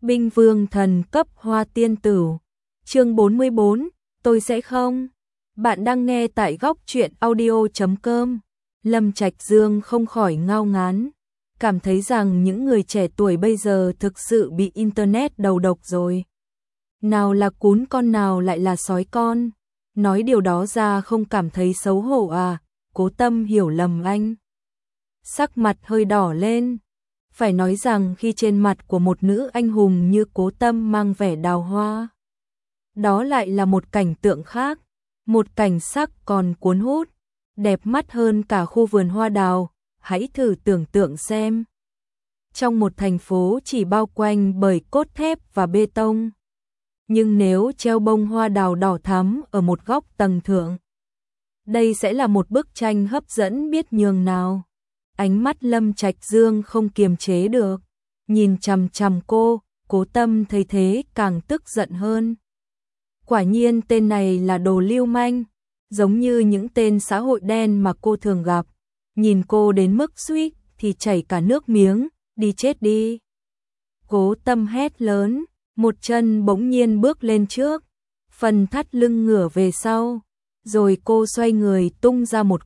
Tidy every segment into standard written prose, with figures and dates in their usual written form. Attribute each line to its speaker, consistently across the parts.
Speaker 1: Binh vương thần cấp hoa tiên tử. Chương 44, tôi sẽ không. Bạn đang nghe tại góc truyện audio.com. Lâm Trạch Dương không khỏi ngao ngán, cảm thấy rằng những người trẻ tuổi bây giờ thực sự bị internet đầu độc rồi. Nào là cún con nào lại là sói con. Nói điều đó ra không cảm thấy xấu hổ à? Cố Tâm hiểu lầm anh. Sắc mặt hơi đỏ lên. Phải nói rằng khi trên mặt của một nữ anh hùng như Cố Tâm mang vẻ đào hoa, đó lại là một cảnh tượng khác, một cảnh sắc còn cuốn hút, đẹp mắt hơn cả khu vườn hoa đào. Hãy thử tưởng tượng xem. Trong một thành phố chỉ bao quanh bởi cốt thép và bê tông, nhưng nếu treo bông hoa đào đỏ thắm ở một góc tầng thượng, đây sẽ là một bức tranh hấp dẫn biết nhường nào. Ánh mắt Lâm Trạch Dương không kiềm chế được, nhìn chằm chằm cô. Cố Tâm thấy thế càng tức giận hơn. Quả nhiên tên này là đồ lưu manh, giống như những tên xã hội đen mà cô thường gặp. Nhìn cô đến mức suýt thì chảy cả nước miếng, đi chết đi. Cố Tâm hét lớn, một chân bỗng nhiên bước lên trước, phần thắt lưng ngửa về sau, rồi cô xoay người tung ra một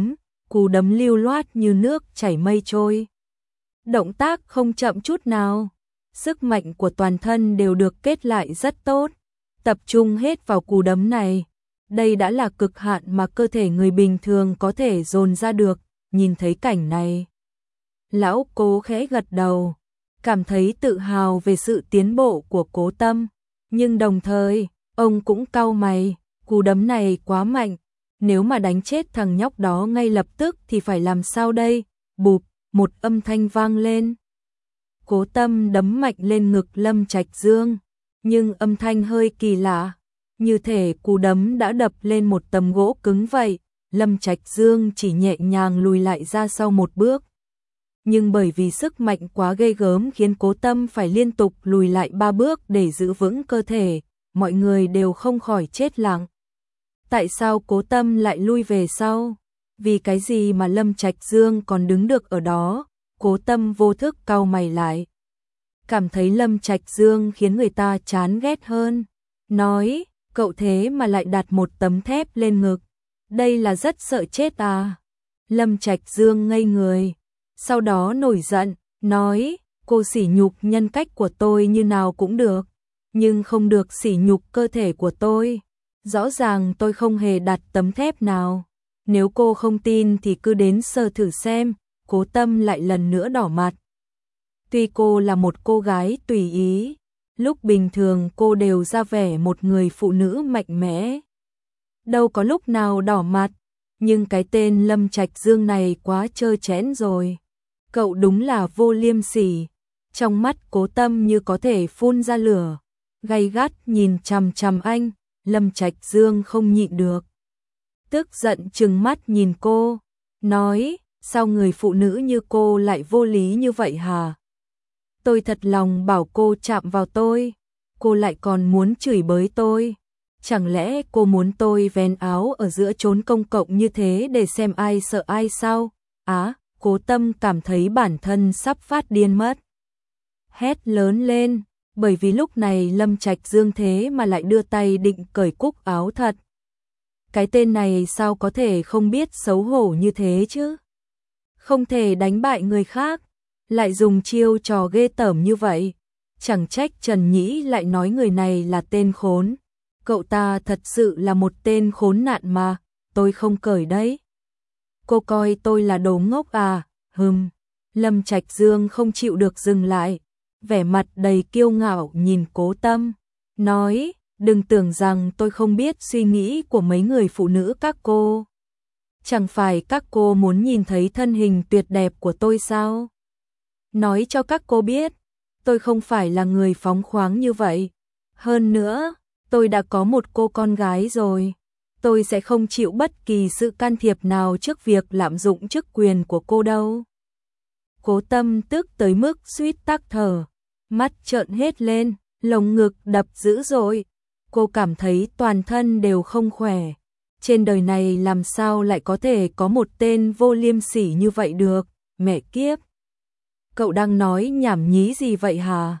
Speaker 1: cú đấm lưu loát như nước chảy mây trôi. Động tác không chậm chút nào, sức mạnh của toàn thân đều được kết lại rất tốt, tập trung hết vào cú đấm này. Đây đã là cực hạn mà cơ thể người bình thường có thể dồn ra được. Nhìn thấy cảnh này, lão Cố khẽ gật đầu, cảm thấy tự hào về sự tiến bộ của Cố Tâm, nhưng đồng thời, ông cũng cau mày, cú đấm này quá mạnh, nếu mà đánh chết thằng nhóc đó ngay lập tức thì phải làm sao đây? Bụp, một âm thanh vang lên. Cố Tâm đấm mạnh lên ngực Lâm Trạch Dương, nhưng âm thanh hơi kỳ lạ, như thể cú đấm đã đập lên một tấm gỗ cứng vậy. Lâm Trạch Dương chỉ nhẹ nhàng lùi lại ra sau một bước, nhưng bởi vì sức mạnh quá ghê gớm khiến Cố Tâm phải liên tục lùi lại 3 bước để giữ vững cơ thể. Mọi người đều không khỏi chết lặng. Tại sao Cố Tâm lại lui về sau? Vì cái gì mà Lâm Trạch Dương còn đứng được ở đó? Cố Tâm vô thức cau mày lại, cảm thấy Lâm Trạch Dương khiến người ta chán ghét hơn. Nói, cậu thế mà lại đặt một tấm thép lên ngực, đây là rất sợ chết à? Lâm Trạch Dương ngây người, sau đó nổi giận, nói, cô sỉ nhục nhân cách của tôi như nào cũng được, nhưng không được sỉ nhục cơ thể của tôi. Rõ ràng tôi không hề đặt tấm thép nào. Nếu cô không tin thì cứ đến sờ thử xem. Cố Tâm lại lần nữa đỏ mặt. Tuy cô là một cô gái tùy ý, lúc bình thường cô đều ra vẻ một người phụ nữ mạnh mẽ, đâu có lúc nào đỏ mặt, nhưng cái tên Lâm Trạch Dương này quá trơ trẽn rồi. Cậu đúng là vô liêm sỉ. Trong mắt Cố Tâm như có thể phun ra lửa, gay gắt nhìn chằm chằm anh. Lâm Trạch Dương không nhịn được, tức giận trừng mắt nhìn cô, nói, sao người phụ nữ như cô lại vô lý như vậy hả? Tôi thật lòng bảo cô chạm vào tôi, cô lại còn muốn chửi bới tôi. Chẳng lẽ cô muốn tôi vén áo ở giữa chốn công cộng như thế để xem ai sợ ai sao? Á, Cố Tâm cảm thấy bản thân sắp phát điên mất. Hét lớn lên, bởi vì lúc này Lâm Trạch Dương thế mà lại đưa tay định cởi cúc áo thật. Cái tên này sao có thể không biết xấu hổ như thế chứ? Không thể đánh bại người khác, lại dùng chiêu trò ghê tởm như vậy. Chẳng trách Trần Nhĩ lại nói người này là tên khốn. Cậu ta thật sự là một tên khốn nạn mà, tôi không cởi đấy. Cô coi tôi là đồ ngốc à? Lâm Trạch Dương không chịu được dừng lại, vẻ mặt đầy kiêu ngạo nhìn Cố Tâm, nói, đừng tưởng rằng tôi không biết suy nghĩ của mấy người phụ nữ các cô. Chẳng phải các cô muốn nhìn thấy thân hình tuyệt đẹp của tôi sao? Nói cho các cô biết, tôi không phải là người phóng khoáng như vậy. Hơn nữa, tôi đã có một cô con gái rồi. Tôi sẽ không chịu bất kỳ sự can thiệp nào trước việc lạm dụng chức quyền của cô đâu. Cố Tâm tức tới mức suýt tắc thở, mắt trợn hết lên, lồng ngực đập dữ dội. Cô cảm thấy toàn thân đều không khỏe. Trên đời này làm sao lại có thể có một tên vô liêm sỉ như vậy được? Mẹ kiếp! Cậu đang nói nhảm nhí gì vậy hả?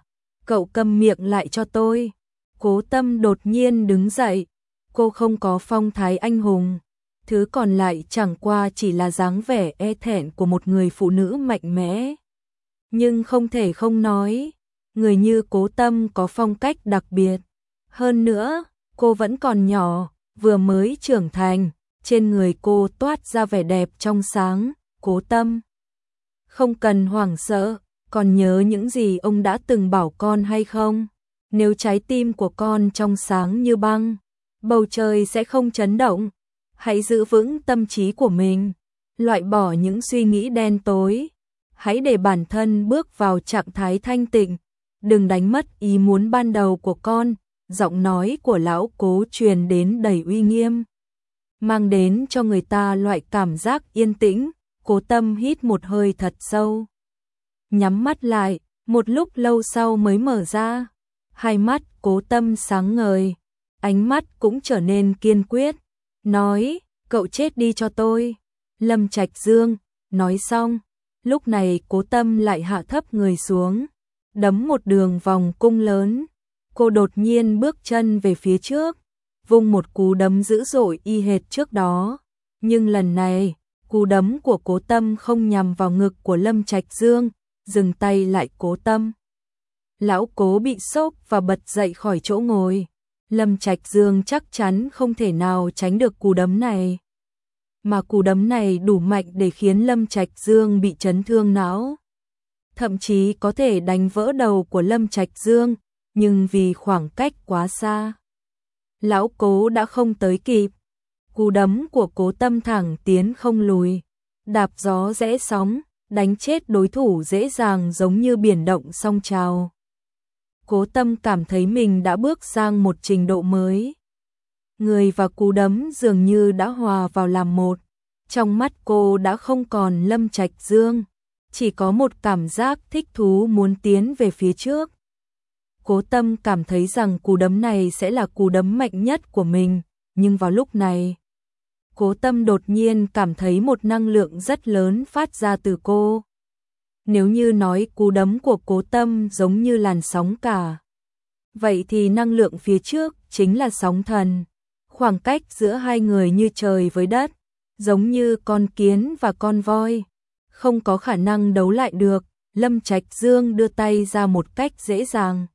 Speaker 1: cậu câm miệng lại cho tôi. Cố Tâm đột nhiên đứng dậy, cô không có phong thái anh hùng, thứ còn lại chẳng qua chỉ là dáng vẻ e thẹn của một người phụ nữ mạnh mẽ. Nhưng không thể không nói, người như Cố Tâm có phong cách đặc biệt. Hơn nữa, cô vẫn còn nhỏ, vừa mới trưởng thành, trên người cô toát ra vẻ đẹp trong sáng. Cố Tâm, không cần hoảng sợ, còn nhớ những gì ông đã từng bảo con hay không? Nếu trái tim của con trong sáng như băng, bầu trời sẽ không chấn động. Hãy giữ vững tâm trí của mình, loại bỏ những suy nghĩ đen tối. Hãy để bản thân bước vào trạng thái thanh tịnh, đừng đánh mất ý muốn ban đầu của con. Giọng nói của lão Cố truyền đến đầy uy nghiêm, mang đến cho người ta loại cảm giác yên tĩnh. Cố Tâm hít một hơi thật sâu, nhắm mắt lại, một lúc lâu sau mới mở ra. Hai mắt Cố Tâm sáng ngời, ánh mắt cũng trở nên kiên quyết, nói, cậu chết đi cho tôi. Lâm Trạch Dương, nói xong, lúc này Cố Tâm lại hạ thấp người xuống, đấm một đường vòng cung lớn. Cô đột nhiên bước chân về phía trước, vung một cú đấm dữ dội y hệt trước đó. Nhưng lần này, cú đấm của Cố Tâm không nhằm vào ngực của Lâm Trạch Dương, dừng tay lại. Cố Tâm, lão Cố bị sốc và bật dậy khỏi chỗ ngồi. Lâm Trạch Dương chắc chắn không thể nào tránh được cú đấm này. Mà cú đấm này đủ mạnh để khiến Lâm Trạch Dương bị chấn thương não. Thậm chí có thể đánh vỡ đầu của Lâm Trạch Dương, nhưng vì khoảng cách quá xa, lão Cố đã không tới kịp. Cú đấm của Cố Tâm thẳng tiến không lùi, đạp gió rẽ sóng, đánh chết đối thủ dễ dàng giống như biển động song trào. Cố Tâm cảm thấy mình đã bước sang một trình độ mới. Người và cú đấm dường như đã hòa vào làm một. Trong mắt cô đã không còn Lâm Trạch Dương, chỉ có một cảm giác thích thú muốn tiến về phía trước. Cố Tâm cảm thấy rằng cú đấm này sẽ là cú đấm mạnh nhất của mình, nhưng vào lúc này, Cố Tâm đột nhiên cảm thấy một năng lượng rất lớn phát ra từ cô. Nếu như nói cú đấm của Cố Tâm giống như làn sóng cả, vậy thì năng lượng phía trước chính là sóng thần. Khoảng cách giữa hai người như trời với đất, giống như con kiến và con voi, không có khả năng đấu lại được. Lâm Trạch Dương đưa tay ra một cách dễ dàng,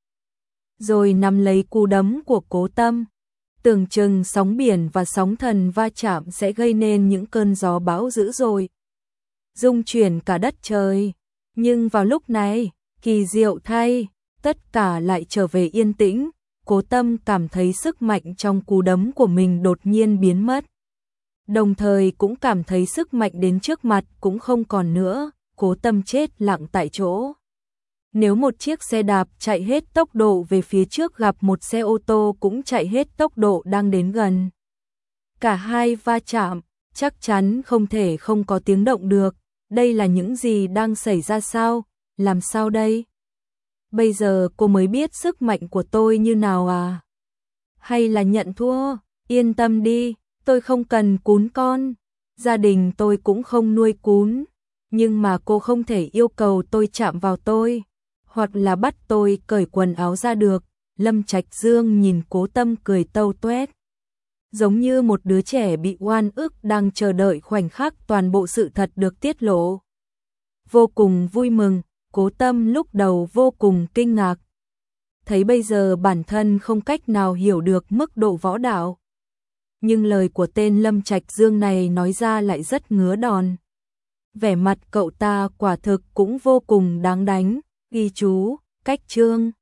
Speaker 1: rồi nắm lấy cú đấm của Cố Tâm. Tưởng chừng sóng biển và sóng thần va chạm sẽ gây nên những cơn gió bão dữ dội, rung chuyển cả đất trời. Nhưng vào lúc này, kỳ diệu thay, tất cả lại trở về yên tĩnh. Cố Tâm cảm thấy sức mạnh trong cú đấm của mình đột nhiên biến mất, đồng thời cũng cảm thấy sức mạnh đến trước mặt cũng không còn nữa. Cố Tâm chết lặng tại chỗ. Nếu một chiếc xe đạp chạy hết tốc độ về phía trước gặp một xe ô tô cũng chạy hết tốc độ đang đến gần, cả hai va chạm, chắc chắn không thể không có tiếng động được. Đây là những gì đang xảy ra sao? Làm sao đây? Bây giờ cô mới biết sức mạnh của tôi như nào à? Hay là nhận thua? Yên tâm đi, tôi không cần cún con. Gia đình tôi cũng không nuôi cún. Nhưng mà cô không thể yêu cầu tôi chạm vào tôi, hoặc là bắt tôi cởi quần áo ra được. Lâm Trạch Dương nhìn Cố Tâm cười tâu tuét, giống như một đứa trẻ bị oan ức đang chờ đợi khoảnh khắc toàn bộ sự thật được tiết lộ. Vô cùng vui mừng, Cố Tâm lúc đầu vô cùng kinh ngạc. Thấy bây giờ bản thân không cách nào hiểu được mức độ võ đạo. Nhưng lời của tên Lâm Trạch Dương này nói ra lại rất ngứa đòn. Vẻ mặt cậu ta quả thực cũng vô cùng đáng đánh. Ghi chú, cách chương